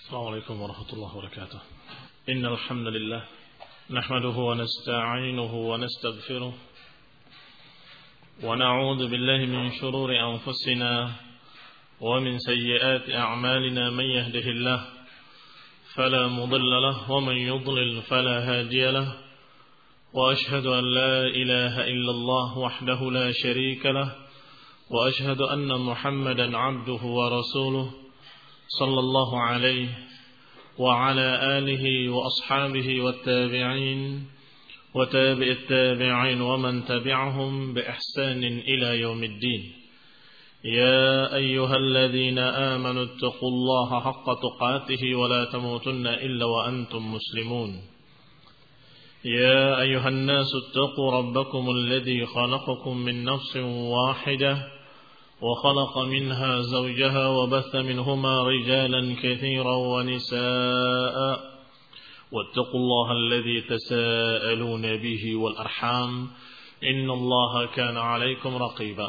السلام عليكم ورحمة الله وبركاته. إن الحمد لله نحمده ونستعينه ونستغفره ونعوذ بالله من شرور أنفسنا ومن سيئات أعمالنا. من يهده الله فلا مضل له ومن يضلل فلا هادي له، وأشهد أن لا إله إلا الله وحده لا شريك له، وأشهد أن محمدا عبده ورسوله صلى الله عليه وعلى آله وأصحابه والتابعين وتابع التابعين ومن تبعهم بإحسان إلى يوم الدين. يا أيها الذين آمنوا اتقوا الله حق تقاته ولا تموتن إلا وأنتم مسلمون. يا أيها الناس اتقوا ربكم الذي خلقكم من نفس واحدة وخلق منها زوجها وبث منهما رجالا كثيرا ونساء، واتقوا الله الذي تساءلون به والأرحام إن الله كان عليكم رقيبا.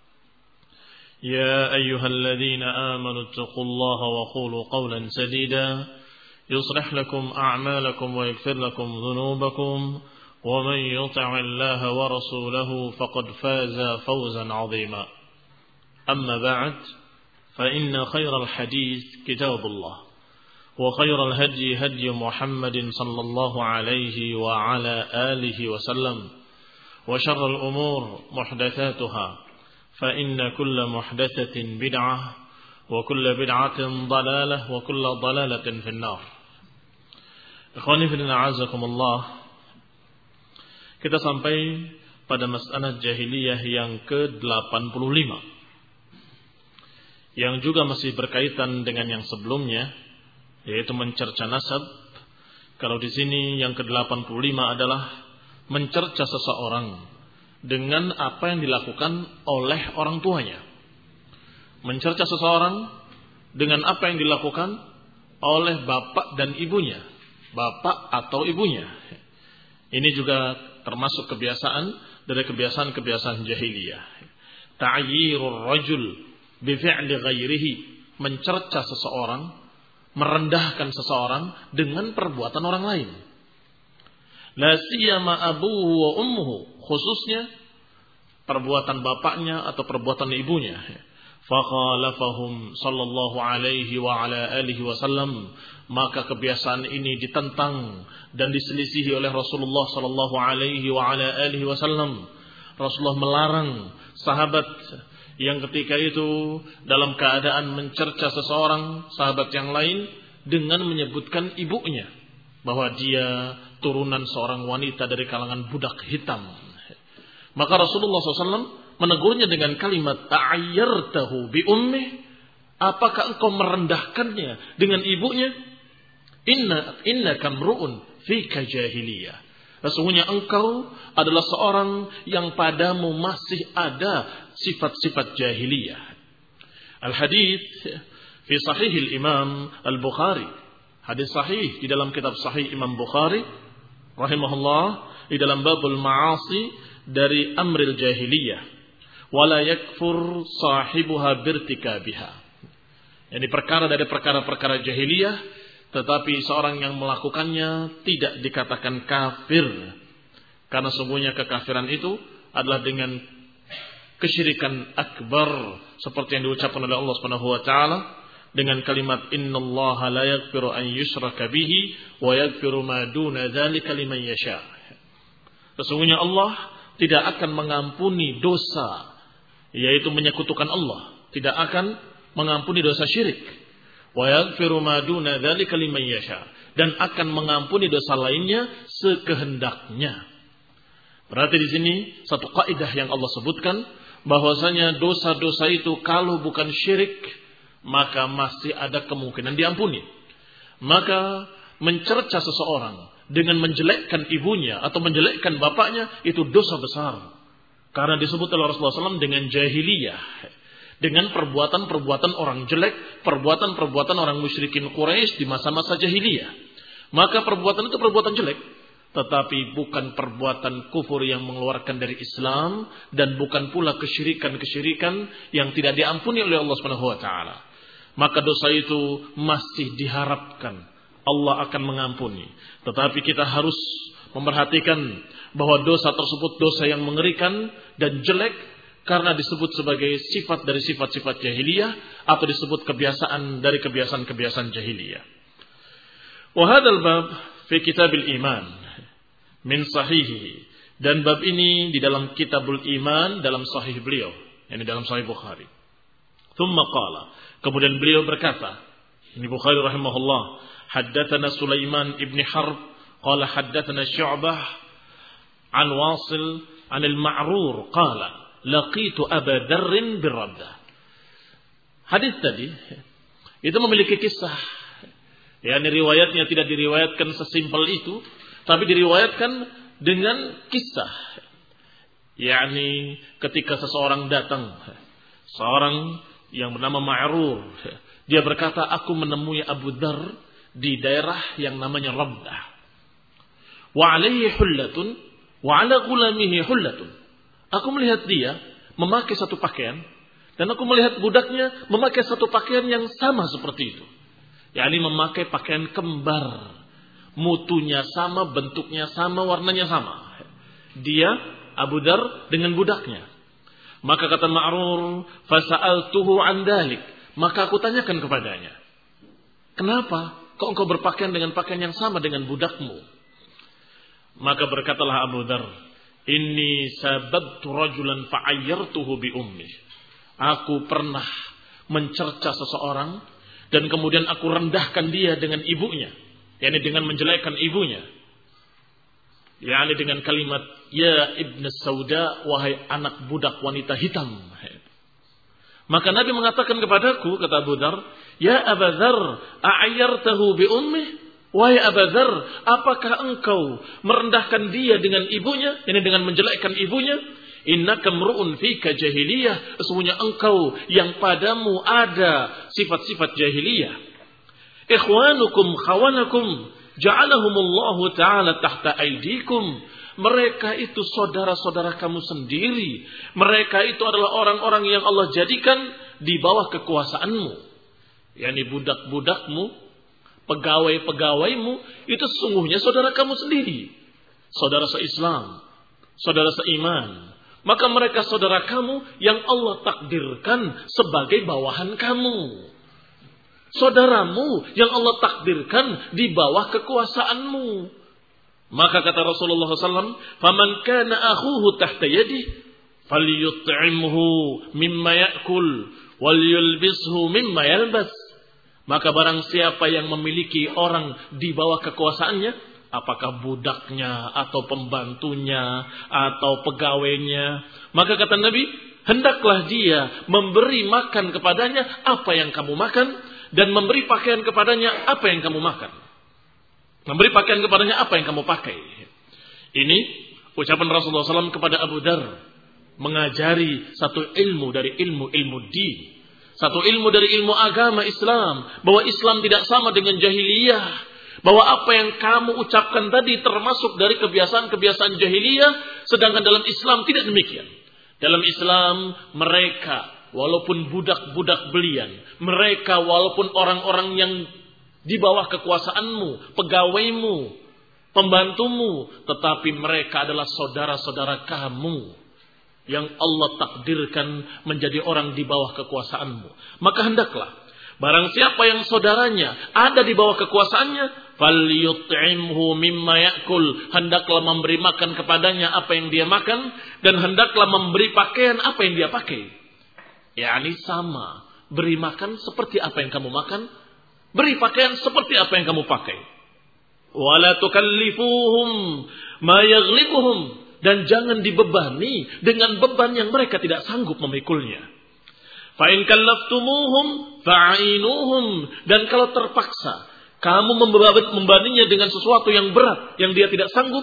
يا أيها الذين آمنوا اتقوا الله وقولوا قولا سديدا يصلح لكم أعمالكم ويغفر لكم ذنوبكم، ومن يطع الله ورسوله فقد فاز فوزا عظيما. أما بعد، فإن خير الحديث كتاب الله، وخير الهدي هدي محمد صلى الله عليه وعلى آله وسلم، وشر الأمور محدثاتها، فإن كل محدثة بدعة وكل بدعة ضلالة وكل ضلالة في النار. Ikhwani fillah a'azakumullah. Kita sampai pada masalah jahiliyah yang ke-85, yang juga masih berkaitan dengan yang sebelumnya, yaitu mencerca nasab. Kalau di sini yang ke-85 adalah mencerca seseorang dengan apa yang dilakukan oleh orang tuanya. Mencerca seseorang dengan apa yang dilakukan oleh bapak dan ibunya, bapak atau ibunya. Ini juga termasuk kebiasaan dari kebiasaan-kebiasaan jahiliyah. Ta'yirur rajul bifi'li ghairihi, mencerca seseorang, merendahkan seseorang dengan perbuatan orang lain. La siyama abuhu wa ummuhu, khususnya perbuatan bapaknya atau perbuatan ibunya. Fakhalafahum sallallahu alaihi wa ala alihi wasallam, maka kebiasaan ini ditentang dan diselisihi oleh Rasulullah sallallahu alaihi wa ala alihi wasallam. Rasulullah melarang sahabat yang ketika itu dalam keadaan mencerca seseorang sahabat yang lain dengan menyebutkan ibunya, bahwa dia turunan seorang wanita dari kalangan budak hitam. Maka Rasulullah SAW menegurnya dengan kalimat ta'ayyartahu bi ummih, apakah engkau merendahkannya dengan ibunya? Inna kamru'un fika jahiliyah, sesungguhnya engkau adalah seorang yang padamu masih ada sifat-sifat jahiliyah. Al-hadits fi sahih al-Imam Al-Bukhari, hadis sahih di dalam kitab sahih Imam Bukhari rahimahullah, di dalam babul ma'asi dari amril jahiliyah, wala yakfur sahibuha birtikabiha. Ini perkara dari perkara-perkara jahiliyah, tetapi seorang yang melakukannya tidak dikatakan kafir, karena sungguhnya kekafiran itu adalah dengan kesyirikan akbar, seperti yang diucapkan oleh Allah Subhanahu wa taala dengan kalimat innallaha la yaghfiru an yushraka bihi wa yaghfiru ma duna dzalika liman yasha. Sesungguhnya Allah tidak akan mengampuni dosa, yaitu menyekutukan Allah, tidak akan mengampuni dosa syirik. Wa yaghfiru ma duna dzalika liman yasha, dan akan mengampuni dosa lainnya sekehendaknya. Berarti di sini satu kaidah yang Allah sebutkan, bahwasanya dosa-dosa itu kalau bukan syirik maka masih ada kemungkinan diampuni. Maka mencerca seseorang dengan menjelekkan ibunya atau menjelekkan bapaknya itu dosa besar, karena disebut oleh Rasulullah SAW dengan jahiliyah, dengan perbuatan-perbuatan orang jelek, perbuatan-perbuatan orang musyrikin Quraisy di masa-masa jahiliyah. Maka perbuatan itu perbuatan jelek, tetapi bukan perbuatan kufur yang mengeluarkan dari Islam, dan bukan pula kesyirikan-kesyirikan yang tidak diampuni oleh Allah Subhanahu wa taala. maka dosa itu masih diharapkan Allah akan mengampuni. Tetapi kita harus memperhatikan bahwa dosa tersebut dosa yang mengerikan dan jelek karena disebut sebagai sifat dari sifat-sifat jahiliyah atau disebut kebiasaan dari kebiasaan-kebiasaan jahiliyah. Wa hadzal bab fi kitabil iman min sahihi, dan bab ini di dalam kitabul iman dalam sahih beliau, yakni dalam sahih Bukhari. Thumma qala, kemudian beliau berkata, ini Bukhari rahimahullah, haddatsana Sulaiman ibn Harb qala haddatsana Syu'bah an Wasil an al-Ma'rur qala laqitu Aba Dzarr bir-Rabdah. Hadis tadi itu memiliki kisah. Yani riwayatnya tidak diriwayatkan sesimpel itu, tapi diriwayatkan dengan kisah. Yani ketika seseorang datang, seorang yang bernama Ma'rur, dia berkata, aku menemui Abu Dzarr di daerah yang namanya Rabdah. Wa alaihi hullatun wa ala ghulamihi hullatun. Aku melihat dia memakai satu pakaian dan aku melihat budaknya memakai satu pakaian yang sama seperti itu. yakni memakai pakaian kembar. Mutunya sama, bentuknya sama, warnanya sama. Dia Abu Dzarr dengan budaknya. Maka kata Ma'rur, fasa'altuhu an dzalik. Maka aku tanyakan kepadanya, kenapa kok engkau berpakaian dengan pakaian yang sama dengan budakmu? Maka berkatalah Abu Dzarr, inni sababtu rajulan fa'ayyartuhu bi ummi. Aku pernah mencerca seseorang dan kemudian aku rendahkan dia dengan ibunya, yakni dengan menjelekkan ibunya, yakni dengan kalimat ya ibn sauda, wahai anak budak wanita hitam. Maka Nabi mengatakan kepadaku, kata Abu Dzarr, ya Abu Dzarr, a'ayyartahu bi ummi? Wahai Abu Dzarr, apakah engkau merendahkan dia dengan ibunya, yakni dengan menjelekkan ibunya? Innaka mru'un fika jahiliyah, sesungguhnya engkau yang padamu ada sifat-sifat jahiliyah. Ikhwanukum khawanakum ja'alahumullahu ta'ala tahta aidikum. Mereka itu saudara-saudara kamu sendiri. Mereka itu adalah orang-orang yang Allah jadikan di bawah kekuasaanmu. yakni budak-budakmu, pegawai-pegawaimu, itu sesungguhnya saudara kamu sendiri. Saudara se-Islam, saudara seiman. Maka mereka saudara kamu yang Allah takdirkan sebagai bawahan kamu. Saudaramu yang Allah takdirkan di bawah kekuasaanmu. Maka kata Rasulullah SAW, "Faman kana akhuhu tahta yadihi, falyut'imhu mimma ya'kul, walyulbishu mimma yalbas." Maka barang siapa yang memiliki orang di bawah kekuasaannya, apakah budaknya atau pembantunya atau pegawainya, maka kata Nabi, hendaklah dia memberi makan kepadanya apa yang kamu makan, dan memberi pakaian kepadanya apa yang kamu makan. Memberi pakaian kepadanya apa yang kamu pakai. Ini ucapan Rasulullah SAW kepada Abu Dzarr, mengajari satu ilmu dari ilmu-ilmu din, satu ilmu dari ilmu agama Islam, bahwa Islam tidak sama dengan jahiliyah, bahwa apa yang kamu ucapkan tadi termasuk dari kebiasaan-kebiasaan jahiliyah, sedangkan dalam Islam tidak demikian. Dalam Islam mereka walaupun budak-budak belian, mereka walaupun orang-orang yang di bawah kekuasaanmu, pegawaimu, pembantumu, tetapi mereka adalah saudara-saudara kamu yang Allah takdirkan menjadi orang di bawah kekuasaanmu. Maka hendaklah barang siapa yang saudaranya ada di bawah kekuasaannya, falyut'imhu mimma ya'kul, hendaklah memberi makan kepadanya apa yang dia makan, dan hendaklah memberi pakaian apa yang dia pakai. yakni sama, beri makan seperti apa yang kamu makan, beri pakaian seperti apa yang kamu pakai. Wala tukallifuhum ma yaghlibuhum, dan jangan dibebani dengan beban yang mereka tidak sanggup memikulnya. Fa in kallaftumuhum fa'inuhum, dan kalau terpaksa kamu membebaninya dengan sesuatu yang berat yang dia tidak sanggup,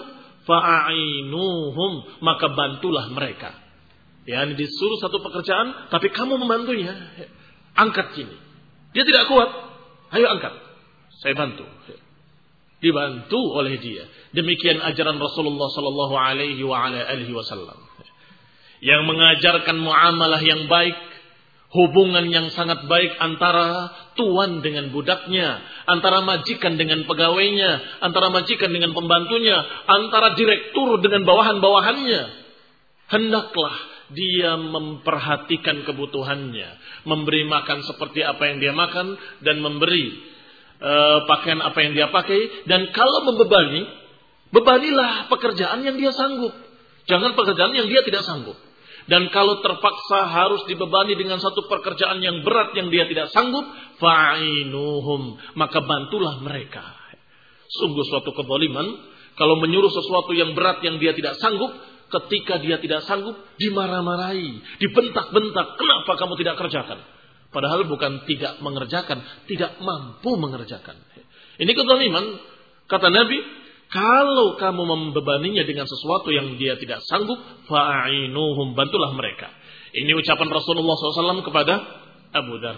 fa'inuhum, maka bantulah mereka. Yani disuruh satu pekerjaan, tapi kamu membantunya. Angkat sini. Dia tidak kuat. Ayo angkat. Saya bantu. Dibantu oleh dia. Demikian ajaran Rasulullah sallallahu alaihi wa ala alihi wasallam. Yang mengajarkan muamalah yang baik, hubungan yang sangat baik antara tuan dengan budaknya, antara majikan dengan pegawainya, antara majikan dengan pembantunya, antara direktur dengan bawahan-bawahannya. Hendaklah dia memperhatikan kebutuhannya, memberi makan seperti apa yang dia makan, dan memberi pakaian apa yang dia pakai. Dan kalau membebani, bebanilah pekerjaan yang dia sanggup, jangan pekerjaan yang dia tidak sanggup. Dan kalau terpaksa harus dibebani dengan satu pekerjaan yang berat yang dia tidak sanggup, fa'inuhum, maka bantulah mereka. Sungguh suatu kezaliman kalau menyuruh sesuatu yang berat yang dia tidak sanggup, ketika dia tidak sanggup dimarah-marahi, dibentak-bentak, kenapa kamu tidak kerjakan? Padahal bukan tidak mengerjakan, tidak mampu mengerjakan. Ini kezaliman. Kata Nabi, kalau kamu membebaninya dengan sesuatu yang dia tidak sanggup, fa'inuhum, bantulah mereka. Ini ucapan Rasulullah SAW kepada Abu Dzar.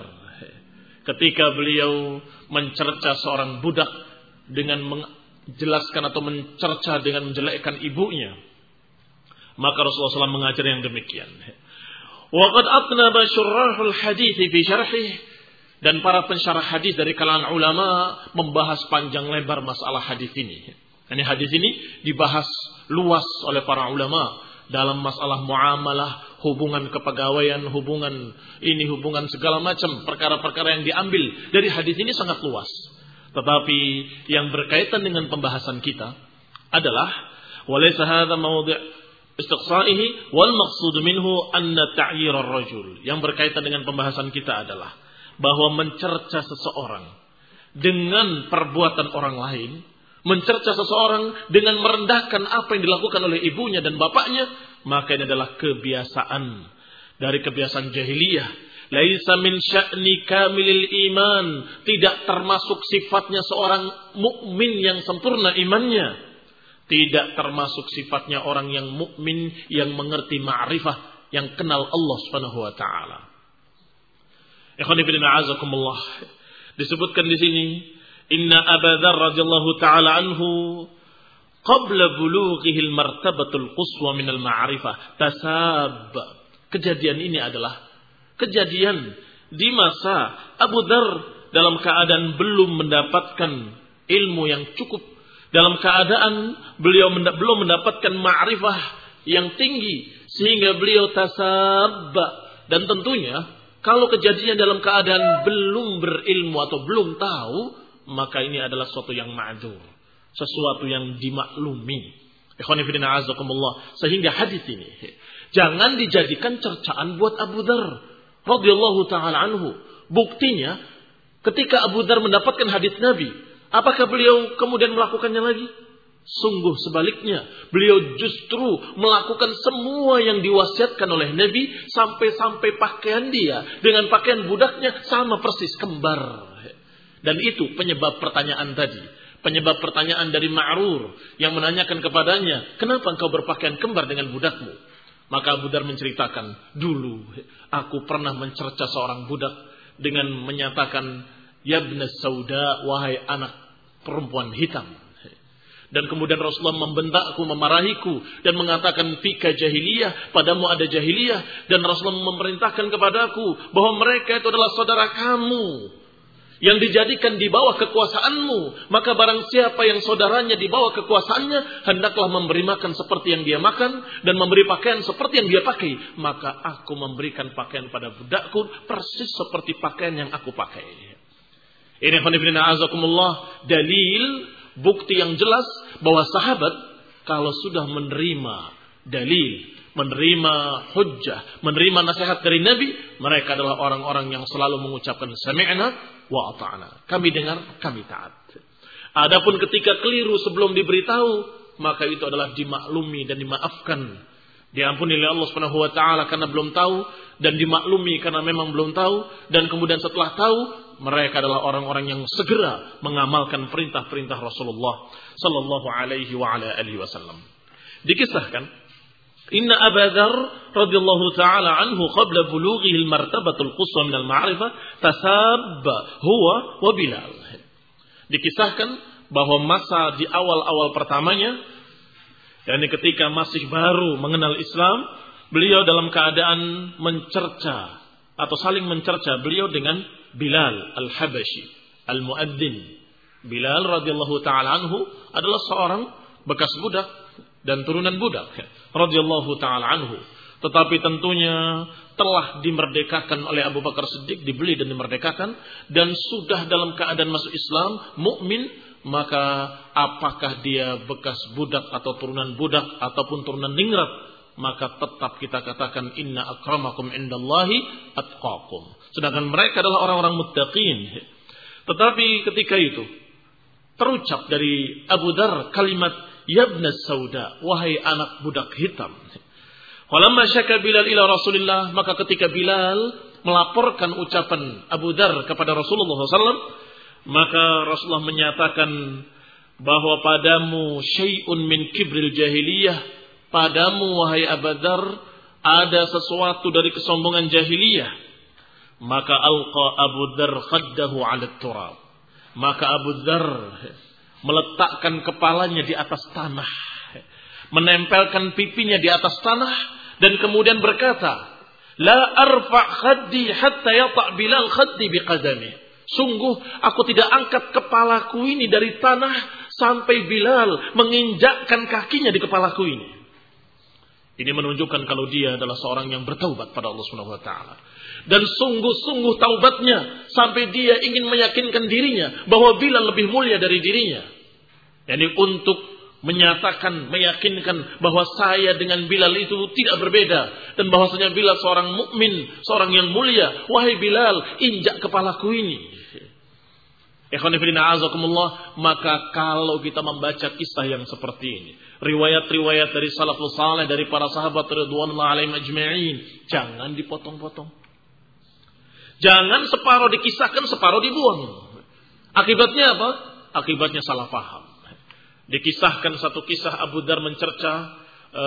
Ketika beliau mencerca seorang budak dengan menjelaskan atau mencerca dengan menjelekkan ibunya, maka Rasulullah SAW mengajar yang demikian. Waqad atnaba syurrahul hadits fi syarhih, dan para pensyarah hadis dari kalangan ulama membahas panjang lebar masalah hadis ini. Ini hadis ini dibahas luas oleh para ulama dalam masalah muamalah, hubungan kepegawaian, hubungan segala macam perkara-perkara yang diambil dari hadis ini sangat luas. Tetapi yang berkaitan dengan pembahasan kita adalah walaysa hadza mawdi' istiqsa'ihi wal maqsud minhu anna ta'yir ar-rajul. Yang berkaitan dengan pembahasan kita adalah bahwa mencerca seseorang dengan perbuatan orang lain, mencerca seseorang dengan merendahkan apa yang dilakukan oleh ibunya dan bapaknya, maka ini adalah kebiasaan dari kebiasaan jahiliyah. Laisa min sya'ni kamilil iman, tidak termasuk sifatnya seorang mukmin yang sempurna imannya, tidak termasuk sifatnya orang yang mukmin yang mengerti ma'rifah, yang kenal Allah Subhanahu wa taala. Ikhwani fillah a'azakumullah. Disebutkan di sini, Inna Abu Dzar radhiyallahu ta'ala anhu qabla bulughihi al-martabatul quswa min al-ma'rifah tasab. Kejadian ini adalah kejadian di masa Abu Dzar dalam keadaan belum mendapatkan ilmu yang cukup, dalam keadaan beliau belum mendapatkan ma'rifah yang tinggi sehingga beliau tasab. Dan tentunya kalau kejadian dalam keadaan belum berilmu atau belum tahu, maka ini adalah sesuatu yang ma'dzur, sesuatu yang dimaklumi. Ikhwani fillah a'azakumullah. Sehingga hadis ini jangan dijadikan cercaan buat Abu Dzar radhiyallahu taala anhu. Buktinya ketika Abu Dzar mendapatkan hadis Nabi, apakah beliau kemudian melakukannya lagi? Sungguh sebaliknya, beliau justru melakukan semua yang diwasiatkan oleh Nabi, sampai-sampai pakaian dia dengan pakaian budaknya sama persis, kembar. Dan itu penyebab pertanyaan tadi. Penyebab pertanyaan dari Ma'rur yang menanyakan kepadanya, kenapa engkau berpakaian kembar dengan budakmu? Maka Abu Dzar menceritakan, dulu aku pernah mencerca seorang budak dengan menyatakan, Yabna Sauda, wahai anak perempuan hitam. Dan kemudian Rasulullah membentakku, memarahiku dan mengatakan fika jahiliyah, padamu ada jahiliyah. Dan Rasulullah memerintahkan kepadaku bahwa mereka itu adalah saudara kamu yang dijadikan di bawah kekuasaanmu. Maka barang siapa yang saudaranya di bawah kekuasaannya, hendaklah memberi makan seperti yang dia makan dan memberi pakaian seperti yang dia pakai. Maka aku memberikan pakaian pada budakku persis seperti pakaian yang aku pakai. Ini khonifina azakumullah, dalil, bukti yang jelas bahwa sahabat kalau sudah menerima dalil, menerima hujjah, menerima nasihat dari Nabi, mereka adalah orang-orang yang selalu mengucapkan sami'na wa ata'na. Kami dengar, kami taat. Adapun ketika keliru sebelum diberitahu, maka itu adalah dimaklumi dan dimaafkan. Diampuni oleh Allah Subhanahu wa taala karena belum tahu, dan dimaklumi karena memang belum tahu, dan kemudian setelah tahu, mereka adalah orang-orang yang segera mengamalkan perintah-perintah Rasulullah sallallahu alaihi wa ala alihi wasallam. Dikisahkan, Inna Abu Dzar radhiyallahu taala anhu qabla bulughihi al-martabatul quswa min al-ma'rifah tasabba huwa wa Bilal. Dikisahkan bahwa masa di awal-awal pertamanya, yakni ketika masih baru mengenal Islam, beliau dalam keadaan mencerca atau saling mencerca beliau dengan Bilal Al-Habashi, Al-Muadzin. Bilal radhiyallahu taala anhu adalah seorang bekas budak dan turunan budak radhiyallahu taala anhu. Tetapi tentunya telah dimerdekakan oleh Abu Bakar Siddiq, dibeli dan dimerdekakan, dan sudah dalam keadaan masuk Islam, mukmin. Maka apakah dia bekas budak atau turunan budak ataupun turunan ningrat, maka tetap kita katakan inna akramakum indallahi atqakum. Sedangkan mereka adalah orang-orang muttaqin. Tetapi ketika itu terucap dari Abu Dzar kalimat yabna sauda, wahai anak budak hitam. Walamma syaka Bilal ila Rasulillah, maka ketika Bilal melaporkan ucapan Abu Dzar kepada Rasulullah SAW, maka Rasulullah menyatakan bahwa padamu syai'un min kibril jahiliyah, padamu wahai Abu Dzar ada sesuatu dari kesombongan jahiliyah. Maka alqa Abu Dzar khaddahu 'ala turab, maka Abu Dzar meletakkan kepalanya di atas tanah, menempelkan pipinya di atas tanah, dan kemudian berkata, la arfa khaddi hatta yata' Bilal khaddi biqadami. Sungguh aku tidak angkat kepalaku ini dari tanah sampai Bilal menginjakkan kakinya di kepalaku ini. Ini menunjukkan kalau dia adalah seorang yang bertaubat pada Allah Subhanahu wa taala. Dan sungguh-sungguh taubatnya sampai dia ingin meyakinkan dirinya bahwa Bilal lebih mulia dari dirinya. Yani untuk menyatakan, meyakinkan bahwa saya dengan Bilal itu tidak berbeda, dan bahwasanya Bilal seorang mukmin, seorang yang mulia. Wahai Bilal, injak kepalaku ini. Ikhwani fillah azakumullah, maka kalau kita membaca kisah yang seperti ini, riwayat-riwayat dari salafus saleh, dari para sahabat radhiyallahu alaihim ajma'in, jangan dipotong-potong. Jangan separuh dikisahkan, separuh dibuang. Akibatnya apa? Akibatnya salah paham. Dikisahkan satu kisah Abu Dzar mencerca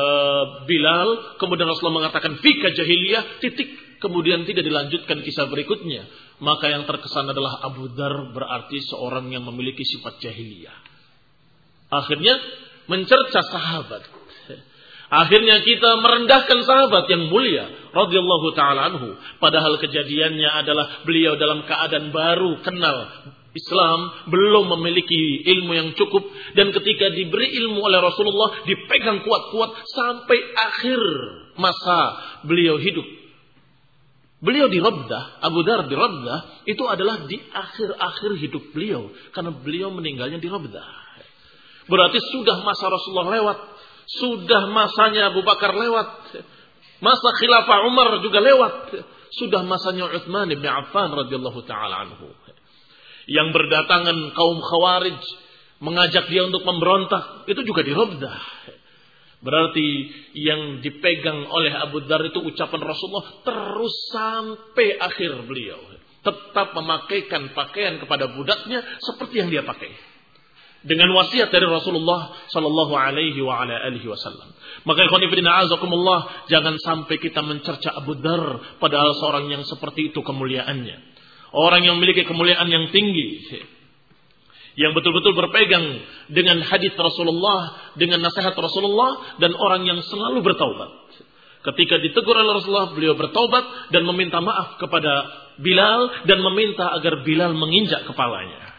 Bilal, kemudian Rasulullah mengatakan fika jahiliyah, titik, kemudian tidak dilanjutkan kisah berikutnya. Maka yang terkesan adalah Abu Dzar berarti seorang yang memiliki sifat jahiliyah. Akhirnya mencerca sahabat. Akhirnya kita merendahkan sahabat yang mulia radhiyallahu taala anhu, padahal kejadiannya adalah beliau dalam keadaan baru kenal Islam, belum memiliki ilmu yang cukup, dan ketika diberi ilmu oleh Rasulullah dipegang kuat-kuat sampai akhir masa beliau hidup. Beliau di Rabdah, Abu Dzar di Rabdah, itu adalah di akhir-akhir hidup beliau, karena beliau meninggalnya di Rabdah. Berarti sudah masa Rasulullah lewat, sudah masanya Abu Bakar lewat, masa khilafah Umar juga lewat, sudah masanya Utsman bin Affan radhiyallahu taala anhu. Yang berdatangan kaum Khawarij mengajak dia untuk memberontak, itu juga di Rabdah. Berarti yang dipegang oleh Abu Dzar itu ucapan Rasulullah terus sampai akhir beliau. Tetap memakaikan pakaian kepada budaknya seperti yang dia pakai. Dengan wasiat dari Rasulullah sallallahu alaihi wa ala alihi wasallam. Maka ikhwan fillah azakumullah, jangan sampai kita mencerca Abu Dzar padahal seorang yang seperti itu kemuliaannya. Orang yang memiliki kemuliaan yang tinggi, yang betul-betul berpegang dengan hadis Rasulullah, dengan nasihat Rasulullah, dan orang yang selalu bertaubat. Ketika ditegur oleh Rasulullah, beliau bertaubat dan meminta maaf kepada Bilal dan meminta agar Bilal menginjak kepalanya.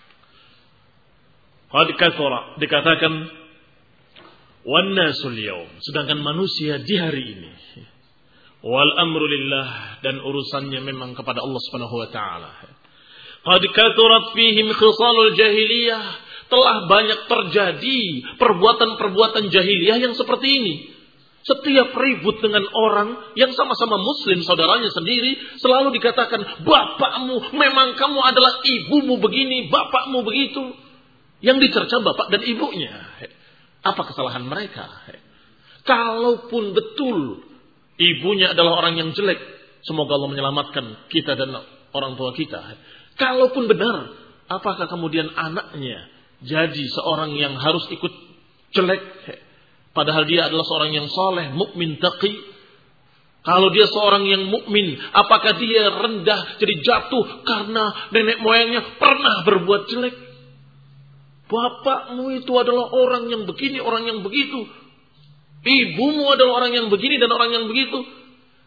Dikatakan wan nasul yaum, sedangkan manusia di hari ini, wal amru lillah, dan urusannya memang kepada Allah Subhanahu wa taala. Qad kathurat fihim khisalul jahiliyah, telah banyak terjadi perbuatan-perbuatan jahiliyah yang seperti ini. Setiap ribut dengan orang yang sama-sama muslim, saudaranya sendiri, selalu dikatakan bapakmu, memang kamu adalah ibumu begini, bapakmu begitu. Yang dicerca bapak dan ibunya. Apa kesalahan mereka? Kalaupun betul ibunya adalah orang yang jelek, semoga Allah menyelamatkan kita dan orang tua kita. Kalaupun benar, apakah kemudian anaknya jadi seorang yang harus ikut jelek? Padahal dia adalah seorang yang saleh, mukmin, taqi. Kalau dia seorang yang mukmin, apakah dia rendah jadi jatuh karena nenek moyangnya pernah berbuat jelek? Bapakmu itu adalah orang yang begini, orang yang begitu. Ibumu adalah orang yang begini dan orang yang begitu.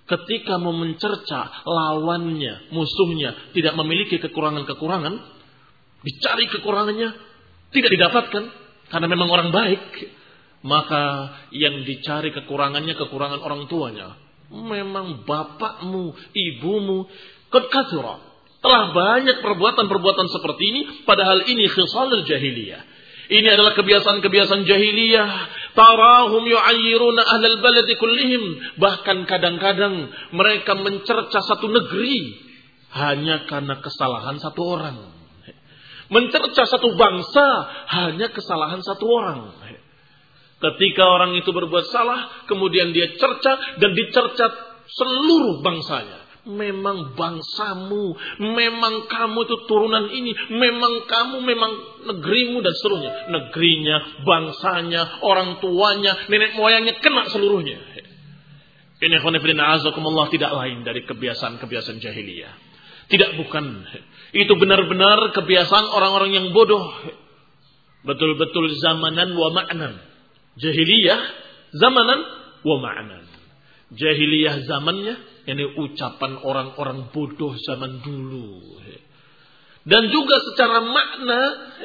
ketika mau mencerca lawannya, musuhnya, tidak memiliki kekurangan-kekurangan, dicari kekurangannya, tidak didapatkan, karena memang orang baik, maka yang dicari kekurangannya, kekurangan orang tuanya. Memang bapakmu, ibumu, qad kathura, telah banyak perbuatan-perbuatan seperti ini, padahal ini khisalul jahiliyah. Ini adalah kebiasaan-kebiasaan jahiliyah. Tarahum yu'ayyiruna ahlal baladi kullihim. Bahkan kadang-kadang mereka mencerca satu negeri hanya karena kesalahan satu orang. Mencerca satu bangsa hanya kesalahan satu orang. Ketika orang itu berbuat salah, kemudian dia cerca dan dicerca seluruh bangsanya. Memang bangsamu, memang kamu itu turunan ini, memang kamu, memang negerimu dan seluruhnya. Negerinya, bangsanya, orang tuanya, nenek moyangnya kena seluruhnya. Ini khonifidina azakumullah tidak lain dari kebiasaan-kebiasaan jahiliyah. Tidak, bukan. Itu benar-benar kebiasaan orang-orang yang bodoh. Betul-betul zamanan wa ma'nan. Jahiliyah zamanan wa ma'nan. Jahiliyah zamannya, ini ucapan orang-orang bodoh zaman dulu. Dan juga secara makna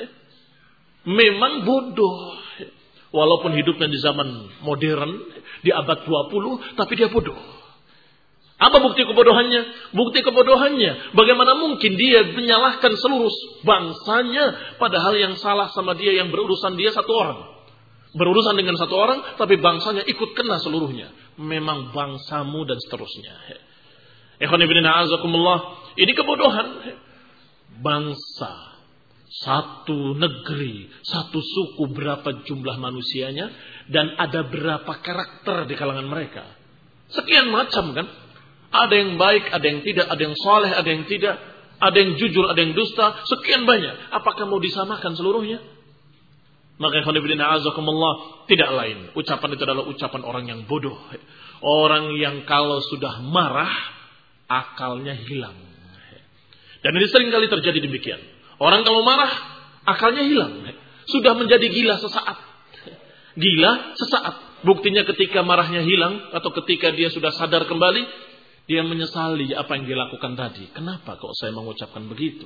memang bodoh. Walaupun hidupnya di zaman modern, di abad 20, tapi dia bodoh. Apa bukti kebodohannya? Bukti kebodohannya, bagaimana mungkin dia menyalahkan seluruh bangsanya, padahal yang salah sama dia, yang berurusan dia satu orang. Berurusan dengan satu orang, tapi bangsanya ikut kena seluruhnya. Memang bangsamu dan seterusnya. Ikhwan ibn a'azakumullah. Ini kebodohan. Bangsa, satu negeri, satu suku, berapa jumlah manusianya, dan ada berapa karakter di kalangan mereka. Sekian macam kan. Ada yang baik, ada yang tidak, ada yang soleh, ada yang tidak. Ada yang jujur, ada yang dusta. Sekian banyak. Apakah mau disamakan seluruhnya? Maka ikhwanifidina azakumullah, tidak lain. Ucapan itu adalah ucapan orang yang bodoh. Orang yang kalau sudah marah, akalnya hilang. Dan ini sering kali terjadi demikian. Orang kalau marah, akalnya hilang. Sudah menjadi gila sesaat. Gila sesaat. Buktinya ketika marahnya hilang, atau ketika dia sudah sadar kembali, dia menyesali apa yang dia lakukan tadi. Kenapa kok saya mengucapkan begitu?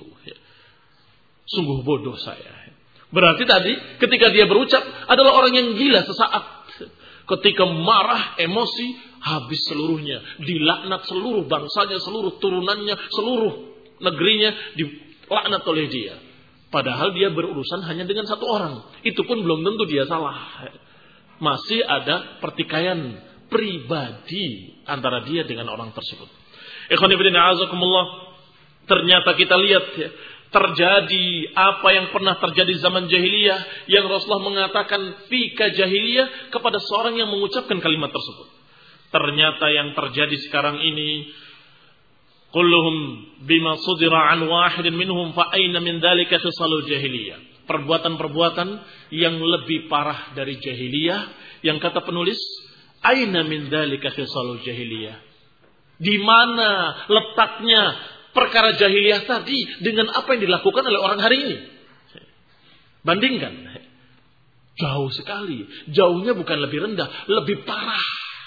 Sungguh bodoh saya. Berarti tadi ketika dia berucap adalah orang yang gila sesaat. Ketika marah, emosi, habis seluruhnya. Dilaknat seluruh bangsanya, seluruh turunannya, seluruh negerinya dilaknat oleh dia. Padahal dia berurusan hanya dengan satu orang. Itu pun belum tentu dia salah. Masih ada pertikaian pribadi antara dia dengan orang tersebut. Ikhwan fillah a'azakumullah. Ternyata kita lihat ya, terjadi apa yang pernah terjadi zaman jahiliyah, yang Rasulullah mengatakan fika jahiliyah kepada seorang yang mengucapkan kalimat tersebut. Ternyata yang terjadi sekarang ini, kulluhum bima sudira an wahidin minhum fa aina min dzalika khisalul jahiliyah. Perbuatan-perbuatan yang lebih parah dari jahiliyah, yang kata penulis, aina min dzalika khisalul jahiliyah. Di mana letaknya perkara jahiliyah tadi dengan apa yang dilakukan oleh orang hari ini? Bandingkan. Jauh sekali. Jauhnya bukan lebih rendah, lebih parah.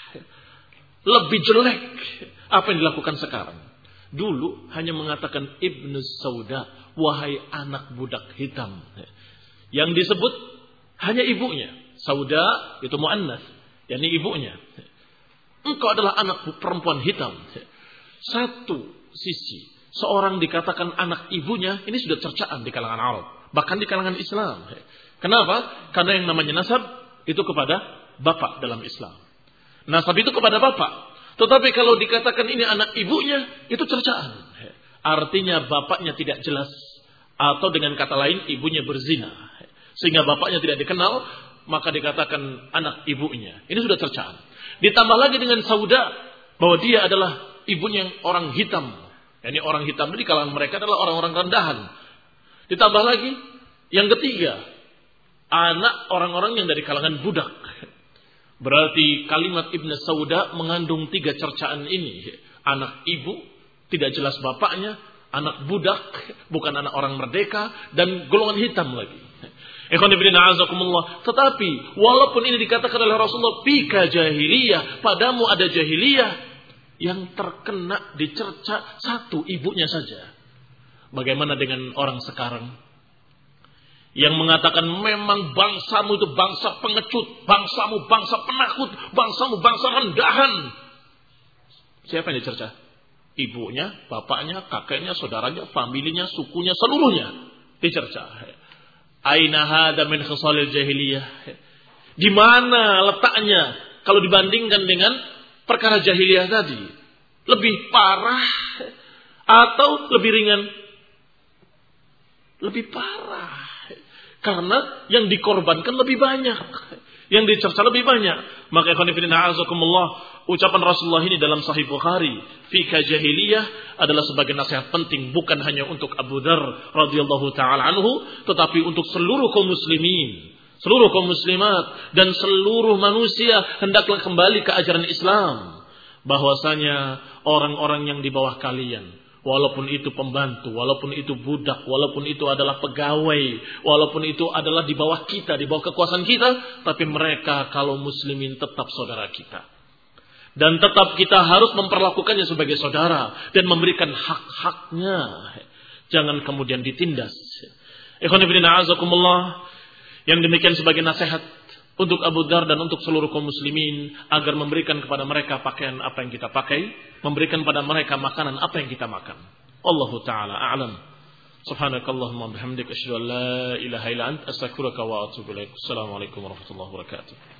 Lebih jelek apa yang dilakukan sekarang. Dulu hanya mengatakan Ibnu Sauda, wahai anak budak hitam. Yang disebut hanya ibunya. Sauda itu muannas, yakni ibunya. Engkau adalah anak perempuan hitam. Satu sisi, seorang dikatakan anak ibunya, ini sudah cercaan di kalangan Arab, bahkan di kalangan Islam. Kenapa? Karena yang namanya nasab itu kepada bapak dalam Islam. Nasab itu kepada bapak. Tetapi kalau dikatakan ini anak ibunya, itu cercaan. Artinya bapaknya tidak jelas, atau dengan kata lain ibunya berzina, sehingga bapaknya tidak dikenal, maka dikatakan anak ibunya. Ini sudah cercaan. Ditambah lagi dengan Sauda, bahwa dia adalah ibunya yang orang hitam. Yani orang hitam di kalangan mereka adalah orang-orang rendahan. Ditambah lagi yang ketiga, anak orang-orang yang dari kalangan budak. Berarti kalimat Ibnu Sauda mengandung 3 cercaan ini. Anak ibu, tidak jelas bapaknya, anak budak, bukan anak orang merdeka, dan golongan hitam lagi. Ikhwan fillah a'azakumullah. Tetapi walaupun ini dikatakan oleh Rasulullah fika jahiliyah, padamu ada jahiliyah, Yang terkena dicerca satu, ibunya saja. Bagaimana dengan orang sekarang yang mengatakan memang bangsamu itu bangsa pengecut, bangsamu bangsa penakut, bangsamu bangsa rendahan. Siapa yang dicerca? Ibunya, bapaknya, kakeknya, saudaranya, familinya, sukunya, seluruhnya dicerca. Aina hada min khisalil jahiliyah? Di mana letaknya kalau dibandingkan dengan perkara jahiliyah tadi? Lebih parah atau lebih ringan? Lebih parah. Karena yang dikorbankan lebih banyak, yang dicerca lebih banyak. Maka ikhwan fillah azakumullah, ucapan Rasulullah ini dalam Sahih Bukhari, fika jahiliyah, adalah sebagai nasihat penting bukan hanya untuk Abu Dzar radhiyallahu taala anhu, tetapi untuk seluruh kaum muslimin, seluruh kaum muslimat dan seluruh manusia hendaklah kembali ke ajaran Islam. Bahwasanya orang-orang yang di bawah kalian, walaupun itu pembantu, walaupun itu budak, walaupun itu adalah pegawai, walaupun itu adalah di bawah kita, di bawah kekuasaan kita, tapi mereka kalau muslimin tetap saudara kita. Dan tetap kita harus memperlakukannya sebagai saudara dan memberikan hak-haknya. Jangan kemudian ditindas. Ikhwan fillah azakumullah, yang demikian sebagai nasihat untuk Abu Dzar dan untuk seluruh kaum muslimin agar memberikan kepada mereka pakaian apa yang kita pakai, memberikan pada mereka makanan apa yang kita makan. Allahu taala a'lam. Subhanakallahumma bihamdika asyhadu an la ilaha illa anta astaghfiruka wa atubu ilaik. Assalamualaikum warahmatullahi wabarakatuh.